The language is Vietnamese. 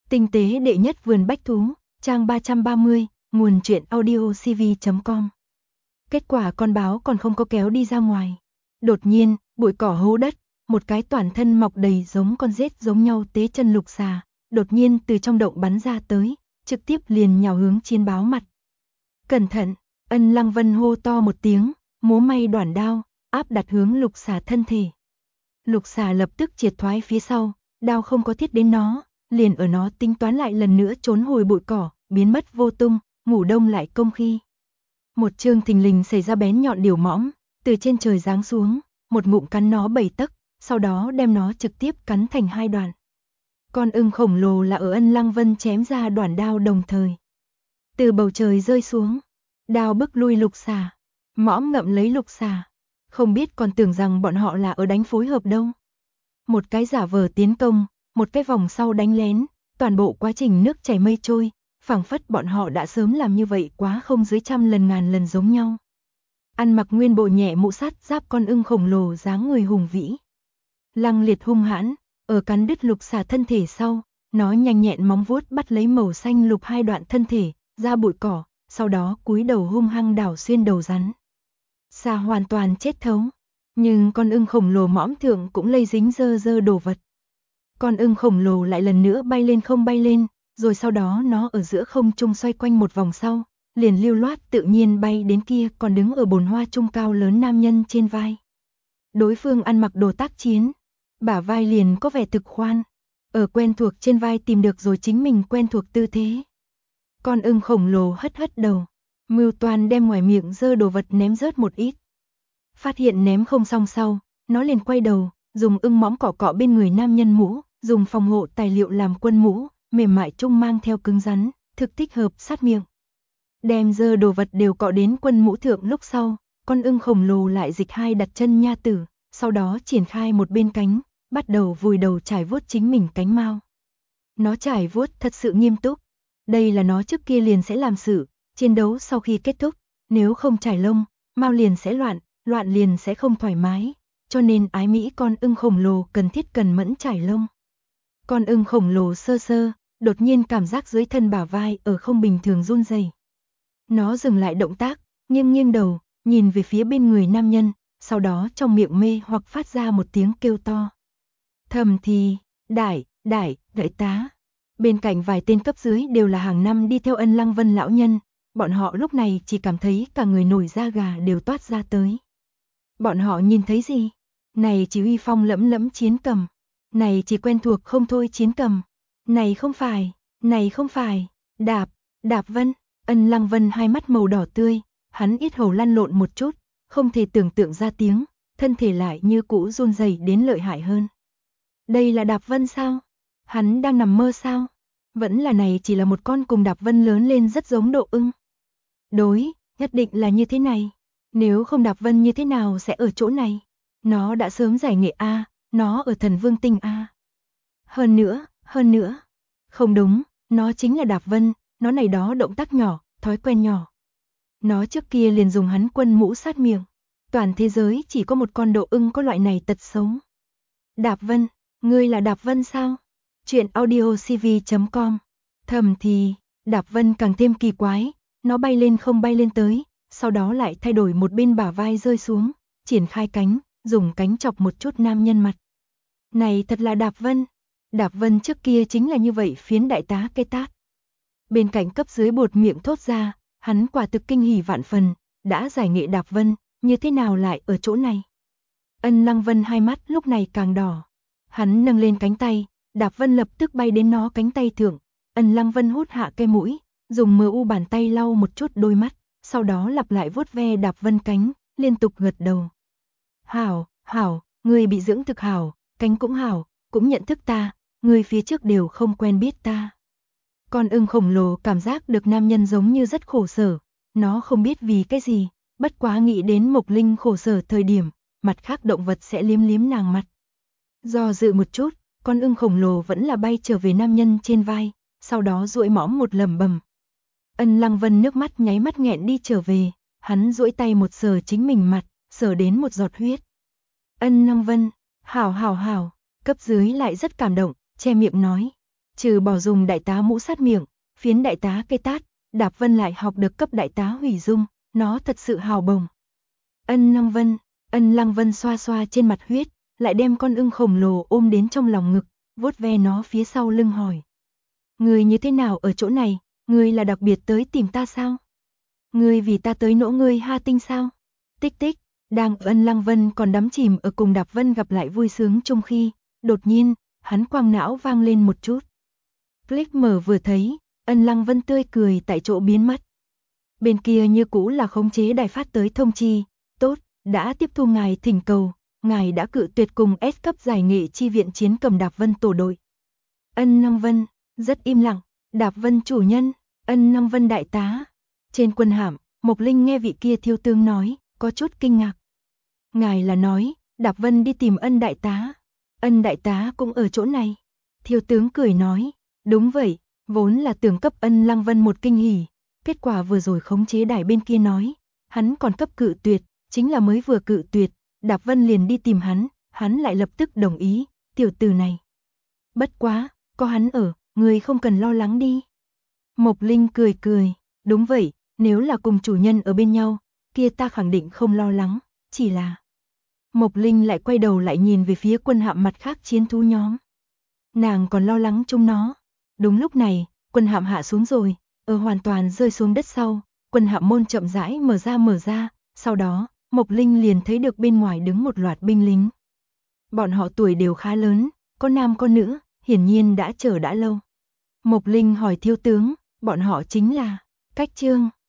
Tinh tế đệ nhất vườn bách thú, trang 330, nguồn truyện audio cv.com. Kết quả con báo còn không có kéo đi ra ngoài. Đột nhiên, bụi cỏ hố đất, một cái toàn thân mọc đầy giống con rết giống nhau tế chân lục xà, đột nhiên từ trong động bắn ra tới, trực tiếp liền nhào hướng chiến báo mặt. Cẩn thận, Ân Lăng Vân hô to một tiếng, múa may đoản đao, áp đặt hướng lục xà thân thể. Lục xà lập tức triệt thoái phía sau, đao không có thiết đến nó, liền ở nó tính toán lại lần nữa trốn hồi bụi cỏ, biến mất vô tung, ngủ đông lại công khi. Một chương thình lình xảy ra bén nhọn điều mõm, từ trên trời giáng xuống, một ngụm cắn nó 7 tấc, sau đó đem nó trực tiếp cắn thành 2 đoạn. Con ưng khổng lồ là ở Ân Lăng Vân chém ra đoản đao đồng thời. Từ bầu trời rơi xuống, đao bức lui lục xà, mõm ngậm lấy lục xà, không biết còn tưởng rằng bọn họ là ở đánh phối hợp đâu. Một cái giả vờ tiến công, một cái vòng sau đánh lén, toàn bộ quá trình nước chảy mây trôi, phảng phất bọn họ đã sớm làm như vậy quá không dưới 100 lần ngàn lần giống nhau. Ăn mặc nguyên bộ nhẹ mũ sắt giáp con ưng khổng lồ dáng người hùng vĩ. Lăng liệt hung hãn, ở cắn đứt lục xà thân thể sau, nó nhanh nhẹn móng vuốt bắt lấy màu xanh lục 2 đoạn thân thể, ra bụi cỏ, sau đó cúi đầu hung hăng đảo xuyên đầu rắn. Xà hoàn toàn chết thấu, nhưng con ưng khổng lồ mõm thượng cũng lây dính dơ đồ vật. Con ưng khổng lồ lại lần nữa bay lên không bay lên, rồi sau đó nó ở giữa không trung xoay quanh một vòng sau, liền lưu loát tự nhiên bay đến kia còn đứng ở bồn hoa trung cao lớn nam nhân trên vai. Đối phương ăn mặc đồ tác chiến, bả vai liền có vẻ thực khoan, ở quen thuộc trên vai tìm được rồi chính mình quen thuộc tư thế. Con ưng khổng lồ hất đầu, mưu toan đem ngoài miệng dơ đồ vật ném rớt một ít. Phát hiện ném không xong sau, nó liền quay đầu, dùng ưng mõm cọ cọ bên người nam nhân mũ, dùng phòng hộ tài liệu làm quân mũ, mềm mại trung mang theo cứng rắn, thực thích hợp sát miệng. Đem dơ đồ vật đều cọ đến quân mũ thượng lúc sau, con ưng khổng lồ lại dịch hai đặt chân nha tử, sau đó triển khai một bên cánh, bắt đầu vùi đầu trải vuốt chính mình cánh mao. Nó trải vuốt thật sự nghiêm túc, đây là nó trước kia liền sẽ làm sự, chiến đấu sau khi kết thúc, nếu không trải lông, mao liền sẽ loạn liền sẽ không thoải mái, cho nên ái mỹ con ưng khổng lồ cần thiết cần mẫn trải lông. Con ưng khổng lồ sơ, đột nhiên cảm giác dưới thân bả vai ở không bình thường run rẩy. Nó dừng lại động tác, nghiêng đầu, nhìn về phía bên người nam nhân, sau đó trong miệng mê hoặc phát ra một tiếng kêu to. Thầm thì, đại tá. Bên cạnh vài tên cấp dưới đều là hàng năm đi theo Ân Lăng Vân lão nhân, bọn họ lúc này chỉ cảm thấy cả người nổi da gà đều toát ra tới. Bọn họ nhìn thấy gì? Này chỉ uy phong lẫm lẫm chiến cầm, này chỉ quen thuộc không thôi chiến cầm, này không phải, Đạp Vân. Ân Lăng Vân hai mắt màu đỏ tươi, hắn yết hầu lăn lộn một chút, không thể tưởng tượng ra tiếng, thân thể lại như cũ run rẩy đến lợi hại hơn. Đây là Đạp Vân sao? Hắn đang nằm mơ sao? Vẫn là này chỉ là một con cùng Đạp Vân lớn lên rất giống độ ưng. Đối, nhất định là như thế này. Nếu không Đạp Vân như thế nào sẽ ở chỗ này? Nó đã sớm giải nghệ A, nó ở Thần Vương Tinh A. Hơn nữa. Không đúng, nó chính là Đạp Vân, nó này đó động tác nhỏ, thói quen nhỏ. Nó trước kia liền dùng hắn quân mũ sát miệng. Toàn thế giới chỉ có một con độ ưng có loại này tật xấu. Đạp Vân, ngươi là Đạp Vân sao? Chuyện audio cv.com. Thầm thì, Đạp Vân càng thêm kỳ quái, nó bay lên không bay lên tới, sau đó lại thay đổi một bên bả vai rơi xuống, triển khai cánh, dùng cánh chọc một chút nam nhân mặt. Này thật là Đạp Vân. Đạp Vân trước kia chính là như vậy phiến đại tá cây tát. Bên cạnh cấp dưới buột miệng thốt ra, hắn quả thực kinh hỉ vạn phần, đã giải nghệ Đạp Vân, như thế nào lại ở chỗ này? Ân Lăng Vân hai mắt lúc này càng đỏ. Hắn nâng lên cánh tay, Đạp Vân lập tức bay đến nó cánh tay thượng. Ân Lăng Vân hút hạ cây mũi, dùng mờ u bàn tay lau một chút đôi mắt, sau đó lặp lại vuốt ve Đạp Vân cánh, liên tục gật đầu. Hảo, ngươi bị dưỡng thực hảo, cánh cũng hảo, cũng nhận thức ta, ngươi phía trước đều không quen biết ta. Con ưng khổng lồ cảm giác được nam nhân giống như rất khổ sở, nó không biết vì cái gì, bất quá nghĩ đến Mộc Linh khổ sở thời điểm, mặt khác động vật sẽ liếm nàng mặt. Do dự một chút, con ưng khổng lồ vẫn là bay trở về nam nhân trên vai, sau đó duỗi mõm một lẩm bẩm. Ân Lăng Vân nước mắt nháy mắt nghẹn đi trở về, hắn duỗi tay một sờ chính mình mặt, sờ đến một giọt huyết. Ân Lăng Vân, hảo, cấp dưới lại rất cảm động, che miệng nói. Trừ bỏ dùng đại tá mũ sát miệng, phiến đại tá cây tát, Đạp Vân lại học được cấp đại tá hủy dung, nó thật sự hào bồng. Ân Lăng Vân xoa xoa trên mặt huyết, lại đem con ưng khổng lồ ôm đến trong lòng ngực, vuốt ve nó phía sau lưng hỏi. Ngươi như thế nào ở chỗ này, ngươi là đặc biệt tới tìm ta sao? Ngươi vì ta tới nỗ ngươi ha tinh sao? Tích tích, đang Ân Lăng Vân còn đắm chìm ở cùng Đạp Vân gặp lại vui sướng trong khi, đột nhiên, hắn quang não vang lên một chút. Click mở vừa thấy, Ân Lăng Vân tươi cười tại chỗ biến mất. Bên kia như cũ là khống chế đài phát tới thông chi, tốt, đã tiếp thu ngài thỉnh cầu, ngài đã cự tuyệt cùng S cấp giải nghị chi viện chiến cầm Đạp Vân tổ đội. Ân Lăng Vân, rất im lặng, Đạp Vân chủ nhân, Ân Lăng Vân đại tá. Trên quân hạm, Mộc Linh nghe vị kia thiếu tướng nói, có chút kinh ngạc. Ngài là nói, Đạp Vân đi tìm Ân đại tá. Ân đại tá cũng ở chỗ này. Thiếu tướng cười nói, đúng vậy, vốn là tưởng cấp Ân Lăng Vân một kinh hỉ. Kết quả vừa rồi khống chế đài bên kia nói, hắn còn cấp cự tuyệt, chính là mới vừa cự tuyệt, Đạp Vân liền đi tìm hắn lại lập tức đồng ý, tiểu tử này. Bất quá, có hắn ở, người không cần lo lắng đi. Mộc Linh cười cười, đúng vậy, nếu là cùng chủ nhân ở bên nhau, kia ta khẳng định không lo lắng, chỉ là... Mộc Linh lại quay đầu lại nhìn về phía quân hạm mặt khác chiến thú nhóm. Nàng còn lo lắng chung nó. Đúng lúc này, quân hạm hạ xuống rồi, ở hoàn toàn rơi xuống đất sau, quân hạm môn chậm rãi mở ra, sau đó, Mộc Linh liền thấy được bên ngoài đứng một loạt binh lính. Bọn họ tuổi đều khá lớn, có nam có nữ, hiển nhiên đã chờ đã lâu. Mộc Linh hỏi thiếu tướng, bọn họ chính là Cách Trương.